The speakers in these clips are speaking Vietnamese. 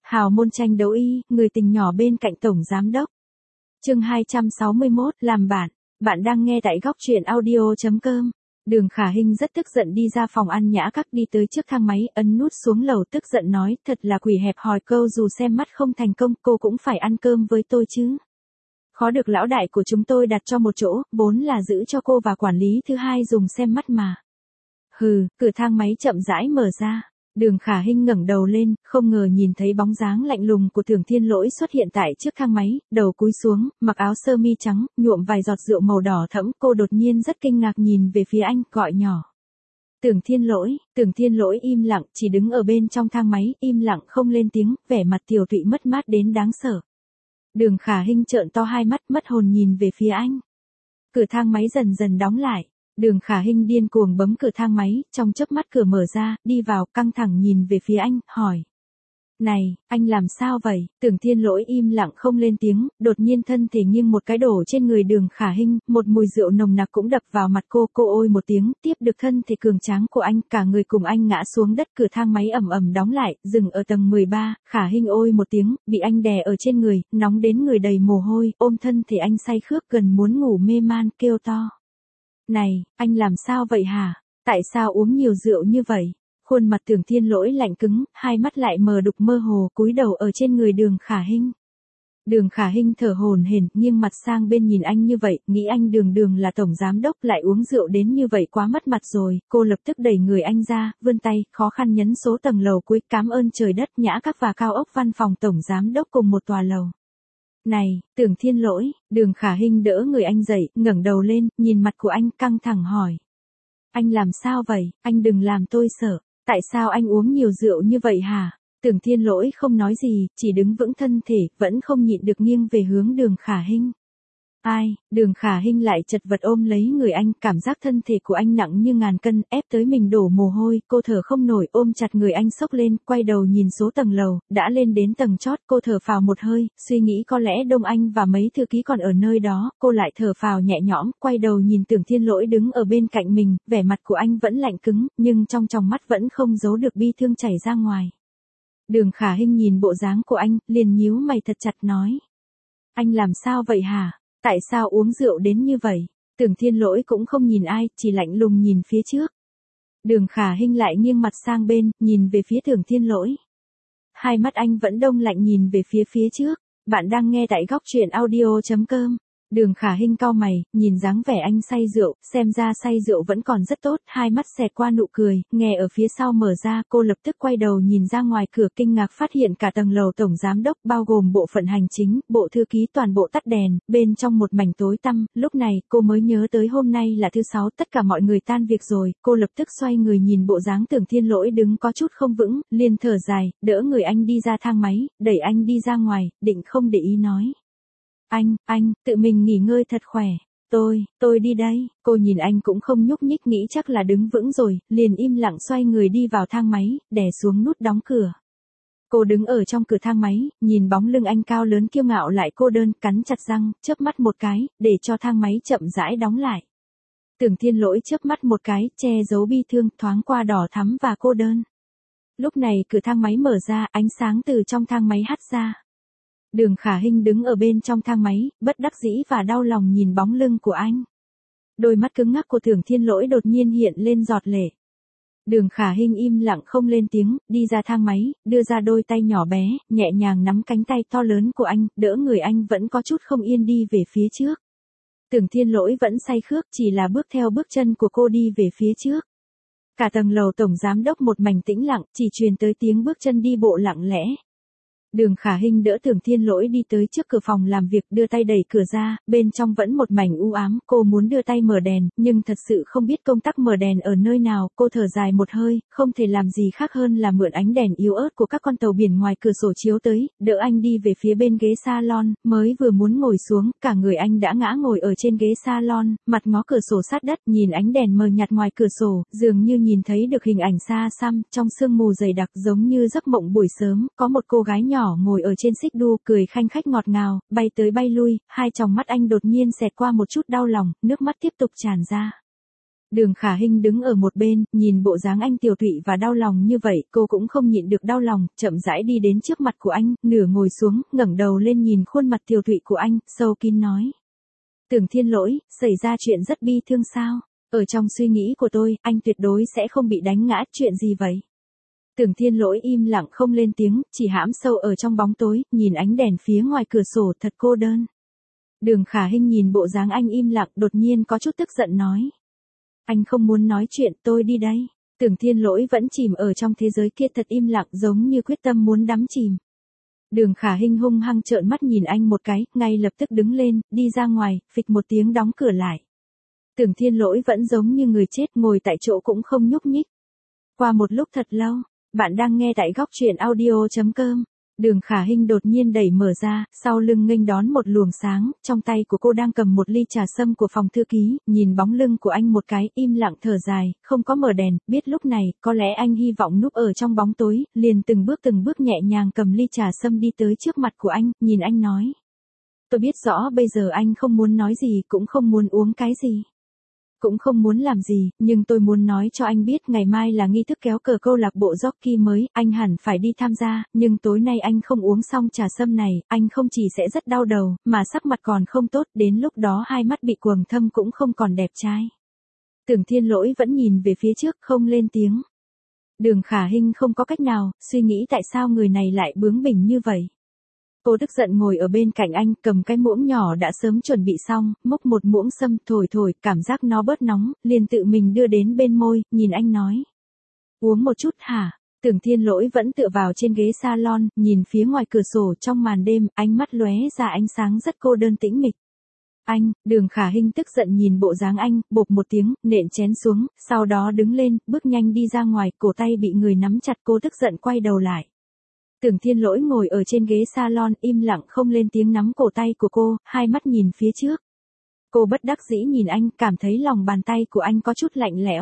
Hào môn tranh đấu y, người tình nhỏ bên cạnh tổng giám đốc. Chương 261, làm bạn. Bạn đang nghe tại góc truyện audio.com. Đường Khả Hinh rất tức giận đi ra phòng ăn nhã các, đi tới trước thang máy, ấn nút xuống lầu, tức giận nói, thật là quỷ hẹp hòi, câu dù xem mắt không thành công, cô cũng phải ăn cơm với tôi chứ. Khó được lão đại của chúng tôi đặt cho một chỗ, vốn là giữ cho cô và quản lý thứ hai dùng xem mắt mà. Hừ, cửa thang máy chậm rãi mở ra. Đường Khả Hinh ngẩng đầu lên, không ngờ nhìn thấy bóng dáng lạnh lùng của Tưởng Thiên Lỗi xuất hiện tại trước thang máy, đầu cúi xuống, mặc áo sơ mi trắng, nhuộm vài giọt rượu màu đỏ thẫm, cô đột nhiên rất kinh ngạc nhìn về phía anh, gọi nhỏ. Tưởng Thiên Lỗi im lặng, chỉ đứng ở bên trong thang máy, im lặng không lên tiếng, vẻ mặt tiều tụy mất mát đến đáng sợ. Đường Khả Hinh trợn to hai mắt, mất hồn nhìn về phía anh. Cửa thang máy dần dần đóng lại. Đường Khả Hinh điên cuồng bấm cửa thang máy, trong chớp mắt cửa mở ra, đi vào, căng thẳng nhìn về phía anh, hỏi. Này, anh làm sao vậy? Tưởng Thiên Lỗi im lặng không lên tiếng, đột nhiên thân thể nghiêng một cái đổ trên người Đường Khả Hinh, một mùi rượu nồng nặc cũng đập vào mặt cô ôi một tiếng, tiếp được thân thể cường tráng của anh, cả người cùng anh ngã xuống đất, cửa thang máy ầm ầm đóng lại, dừng ở tầng 13, Khả Hinh ôi một tiếng, bị anh đè ở trên người, nóng đến người đầy mồ hôi, ôm thân thể anh say khướt gần muốn ngủ mê man, kêu to. Này, anh làm sao vậy hả? Tại sao uống nhiều rượu như vậy? Khuôn mặt Tưởng Thiên Lỗi lạnh cứng, hai mắt lại mờ đục mơ hồ, cúi đầu ở trên người Đường Khả Hinh. Đường Khả Hinh thở hổn hển, nghiêng mặt sang bên nhìn anh như vậy, nghĩ anh Đường là tổng giám đốc lại uống rượu đến như vậy quá mất mặt rồi, cô lập tức đẩy người anh ra, vươn tay, khó khăn nhấn số tầng lầu cuối, cảm ơn trời đất, nhã các và cao ốc văn phòng tổng giám đốc cùng một tòa lầu. Này, Tưởng Thiên Lỗi, Đường Khả Hinh đỡ người anh dậy, ngẩng đầu lên, nhìn mặt của anh căng thẳng hỏi. Anh làm sao vậy, anh đừng làm tôi sợ, tại sao anh uống nhiều rượu như vậy hả? Tưởng Thiên Lỗi không nói gì, chỉ đứng vững thân thể, vẫn không nhịn được nghiêng về hướng Đường Khả Hinh. Ai, Đường Khả Hinh lại chật vật ôm lấy người anh, cảm giác thân thể của anh nặng như ngàn cân, ép tới mình đổ mồ hôi, cô thở không nổi, ôm chặt người anh xốc lên, quay đầu nhìn số tầng lầu, đã lên đến tầng chót, cô thở phào một hơi, suy nghĩ có lẽ Đông Anh và mấy thư ký còn ở nơi đó, cô lại thở phào nhẹ nhõm, quay đầu nhìn Tưởng Thiên Lỗi đứng ở bên cạnh mình, vẻ mặt của anh vẫn lạnh cứng, nhưng trong tròng mắt vẫn không giấu được bi thương chảy ra ngoài. Đường Khả Hinh nhìn bộ dáng của anh, liền nhíu mày thật chặt nói. Anh làm sao vậy hả? Tại sao uống rượu đến như vậy? Tưởng Thiên Lỗi cũng không nhìn ai, chỉ lạnh lùng nhìn phía trước. Đường Khả Hinh lại nghiêng mặt sang bên, nhìn về phía Tưởng Thiên Lỗi. Hai mắt anh vẫn đông lạnh nhìn về phía trước. Bạn đang nghe tại góc truyện audio.com. Đường Khả Hinh cau mày, nhìn dáng vẻ anh say rượu, xem ra say rượu vẫn còn rất tốt, hai mắt xẹt qua nụ cười, nghe ở phía sau mở ra, cô lập tức quay đầu nhìn ra ngoài cửa kinh ngạc phát hiện cả tầng lầu tổng giám đốc bao gồm bộ phận hành chính, bộ thư ký toàn bộ tắt đèn, bên trong một mảnh tối tăm, lúc này cô mới nhớ tới hôm nay là thứ sáu, tất cả mọi người tan việc rồi, cô lập tức xoay người nhìn bộ dáng Tưởng Thiên Lỗi đứng có chút không vững, liền thở dài, đỡ người anh đi ra thang máy, đẩy anh đi ra ngoài, định không để ý nói. Anh, tự mình nghỉ ngơi thật khỏe. Tôi đi đây. Cô nhìn anh cũng không nhúc nhích nghĩ chắc là đứng vững rồi, liền im lặng xoay người đi vào thang máy, đè xuống nút đóng cửa. Cô đứng ở trong cửa thang máy, nhìn bóng lưng anh cao lớn kiêu ngạo lại cô đơn, cắn chặt răng, chớp mắt một cái, để cho thang máy chậm rãi đóng lại. Tưởng Thiên Lỗi chớp mắt một cái, che giấu bi thương, thoáng qua đỏ thắm và cô đơn. Lúc này cửa thang máy mở ra, ánh sáng từ trong thang máy hắt ra. Đường Khả Hinh đứng ở bên trong thang máy, bất đắc dĩ và đau lòng nhìn bóng lưng của anh. Đôi mắt cứng ngắc của Tưởng Thiên Lỗi đột nhiên hiện lên giọt lệ. Đường Khả Hinh im lặng không lên tiếng, đi ra thang máy, đưa ra đôi tay nhỏ bé, nhẹ nhàng nắm cánh tay to lớn của anh, đỡ người anh vẫn có chút không yên đi về phía trước. Tưởng Thiên Lỗi vẫn say khướt, chỉ là bước theo bước chân của cô đi về phía trước. Cả tầng lầu tổng giám đốc một mảnh tĩnh lặng, chỉ truyền tới tiếng bước chân đi bộ lặng lẽ. Đường Khả Hinh đỡ Tưởng Thiên Lỗi đi tới trước cửa phòng làm việc, đưa tay đẩy cửa ra, bên trong vẫn một mảnh u ám, cô muốn đưa tay mở đèn, nhưng thật sự không biết công tắc mở đèn ở nơi nào, cô thở dài một hơi, không thể làm gì khác hơn là mượn ánh đèn yếu ớt của các con tàu biển ngoài cửa sổ chiếu tới, đỡ anh đi về phía bên ghế salon, mới vừa muốn ngồi xuống, cả người anh đã ngã ngồi ở trên ghế salon, mặt ngó cửa sổ sát đất, nhìn ánh đèn mờ nhạt ngoài cửa sổ, dường như nhìn thấy được hình ảnh xa xăm, trong sương mù dày đặc giống như giấc mộng buổi sớm, có một cô gái nhỏ ngồi ở trên xích đu, cười khanh khách ngọt ngào, bay tới bay lui, hai tròng mắt anh đột nhiên xẹt qua một chút đau lòng, nước mắt tiếp tục tràn ra. Đường Khả Hinh đứng ở một bên, nhìn bộ dáng anh tiều tụy và đau lòng như vậy, cô cũng không nhịn được đau lòng, chậm rãi đi đến trước mặt của anh, nửa ngồi xuống, ngẩng đầu lên nhìn khuôn mặt tiều tụy của anh, sâu kín nói. Tưởng Thiên Lỗi, xảy ra chuyện rất bi thương sao? Ở trong suy nghĩ của tôi, anh tuyệt đối sẽ không bị đánh ngã, chuyện gì vậy? Tưởng Thiên Lỗi im lặng không lên tiếng, chỉ hãm sâu ở trong bóng tối, nhìn ánh đèn phía ngoài cửa sổ thật cô đơn. Đường Khả Hinh nhìn bộ dáng anh im lặng, đột nhiên có chút tức giận nói. Anh không muốn nói chuyện, tôi đi đây. Tưởng Thiên Lỗi vẫn chìm ở trong thế giới kia thật im lặng, giống như quyết tâm muốn đắm chìm. Đường Khả Hinh hung hăng trợn mắt nhìn anh một cái, ngay lập tức đứng lên, đi ra ngoài, phịch một tiếng đóng cửa lại. Tưởng Thiên Lỗi vẫn giống như người chết, ngồi tại chỗ cũng không nhúc nhích. Qua một lúc thật lâu, bạn đang nghe tại góc truyện audio.com. Đường Khả Hinh đột nhiên đẩy mở ra, sau lưng nghênh đón một luồng sáng, trong tay của cô đang cầm một ly trà sâm của phòng thư ký, nhìn bóng lưng của anh một cái, im lặng thở dài, không có mở đèn, biết lúc này, có lẽ anh hy vọng núp ở trong bóng tối, liền từng bước nhẹ nhàng cầm ly trà sâm đi tới trước mặt của anh, nhìn anh nói. Tôi biết rõ bây giờ anh không muốn nói gì, cũng không muốn uống cái gì. Cũng không muốn làm gì, nhưng tôi muốn nói cho anh biết ngày mai là nghi thức kéo cờ câu lạc bộ jockey mới, anh hẳn phải đi tham gia, nhưng tối nay anh không uống xong trà sâm này, anh không chỉ sẽ rất đau đầu, mà sắc mặt còn không tốt, đến lúc đó hai mắt bị quầng thâm cũng không còn đẹp trai. Tưởng Thiên Lỗi vẫn nhìn về phía trước, không lên tiếng. Đường Khả Hinh không có cách nào, suy nghĩ tại sao người này lại bướng bỉnh như vậy. Cô tức giận ngồi ở bên cạnh anh, cầm cái muỗng nhỏ đã sớm chuẩn bị xong, múc một muỗng sâm, thổi, cảm giác nó bớt nóng, liền tự mình đưa đến bên môi, nhìn anh nói. Uống một chút hả? Tưởng Thiên Lỗi vẫn tựa vào trên ghế salon, nhìn phía ngoài cửa sổ trong màn đêm, ánh mắt lóe ra ánh sáng rất cô đơn tĩnh mịch. Anh, Đường Khả Hinh tức giận nhìn bộ dáng anh, bộp một tiếng, nện chén xuống, sau đó đứng lên, bước nhanh đi ra ngoài, cổ tay bị người nắm chặt, cô tức giận quay đầu lại. Tưởng Thiên Lỗi ngồi ở trên ghế salon, im lặng không lên tiếng, nắm cổ tay của cô, hai mắt nhìn phía trước. Cô bất đắc dĩ nhìn anh, cảm thấy lòng bàn tay của anh có chút lạnh lẽo.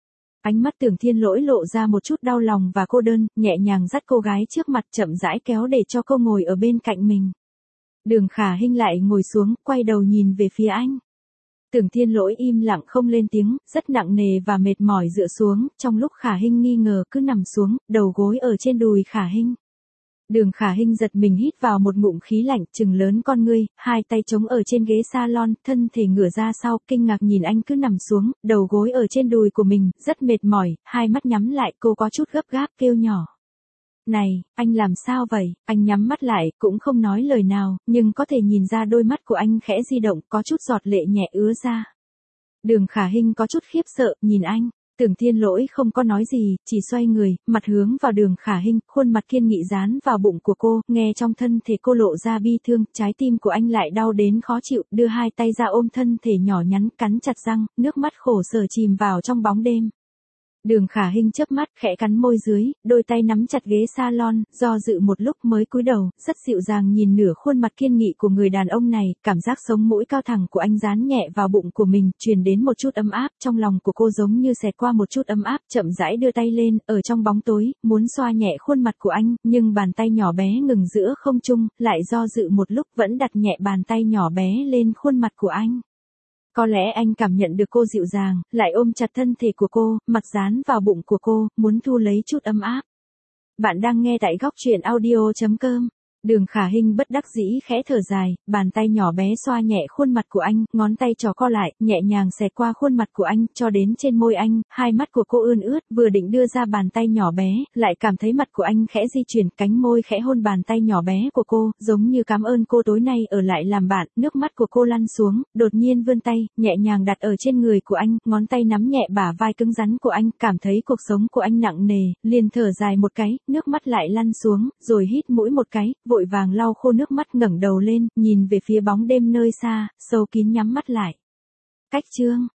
Ánh mắt Tưởng Thiên Lỗi lộ ra một chút đau lòng và cô đơn, nhẹ nhàng dắt cô gái trước mặt, chậm rãi kéo để cho cô ngồi ở bên cạnh mình. Đường Khả Hinh lại ngồi xuống, quay đầu nhìn về phía anh. Tưởng Thiên Lỗi im lặng không lên tiếng, rất nặng nề và mệt mỏi dựa xuống, trong lúc Khả Hinh nghi ngờ cứ nằm xuống, đầu gối ở trên đùi Khả Hinh. Đường Khả Hinh giật mình hít vào một ngụm khí lạnh, trừng lớn con ngươi, hai tay chống ở trên ghế salon, thân thể ngửa ra sau, kinh ngạc nhìn anh cứ nằm xuống, đầu gối ở trên đùi của mình, rất mệt mỏi, hai mắt nhắm lại, cô có chút gấp gáp kêu nhỏ. Này, anh làm sao vậy? Anh nhắm mắt lại, cũng không nói lời nào, nhưng có thể nhìn ra đôi mắt của anh khẽ di động, có chút giọt lệ nhẹ ứa ra. Đường Khả Hinh có chút khiếp sợ, nhìn anh. Tưởng Thiên Lỗi không có nói gì, chỉ xoay người, mặt hướng vào Đường Khả Hinh, khuôn mặt kiên nghị dán vào bụng của cô, nghe trong thân thể cô lộ ra bi thương, trái tim của anh lại đau đến khó chịu, đưa hai tay ra ôm thân thể nhỏ nhắn, cắn chặt răng, nước mắt khổ sở chìm vào trong bóng đêm. Đường Khả Hinh chớp mắt, khẽ cắn môi dưới, đôi tay nắm chặt ghế salon, do dự một lúc mới cúi đầu, rất dịu dàng nhìn nửa khuôn mặt kiên nghị của người đàn ông này, cảm giác sống mũi cao thẳng của anh dán nhẹ vào bụng của mình, truyền đến một chút ấm áp, trong lòng của cô giống như xẹt qua một chút ấm áp, chậm rãi đưa tay lên, ở trong bóng tối, muốn xoa nhẹ khuôn mặt của anh, nhưng bàn tay nhỏ bé ngừng giữa không trung, lại do dự một lúc vẫn đặt nhẹ bàn tay nhỏ bé lên khuôn mặt của anh. Có lẽ anh cảm nhận được cô dịu dàng, lại ôm chặt thân thể của cô, mặt dán vào bụng của cô, muốn thu lấy chút ấm áp. Bạn đang nghe tại góc truyện audio.com. Đường Khả Hinh bất đắc dĩ khẽ thở dài, bàn tay nhỏ bé xoa nhẹ khuôn mặt của anh, ngón tay trỏ co lại, nhẹ nhàng xẹt qua khuôn mặt của anh, cho đến trên môi anh, hai mắt của cô ươn ướt, vừa định đưa ra bàn tay nhỏ bé, lại cảm thấy mặt của anh khẽ di chuyển, cánh môi khẽ hôn bàn tay nhỏ bé của cô, giống như cảm ơn cô tối nay ở lại làm bạn, nước mắt của cô lăn xuống, đột nhiên vươn tay, nhẹ nhàng đặt ở trên người của anh, ngón tay nắm nhẹ bả vai cứng rắn của anh, cảm thấy cuộc sống của anh nặng nề, liền thở dài một cái, nước mắt lại lăn xuống, rồi hít mũi một cái, vội vàng lau khô nước mắt, ngẩng đầu lên, nhìn về phía bóng đêm nơi xa, sâu kín nhắm mắt lại. Cách chương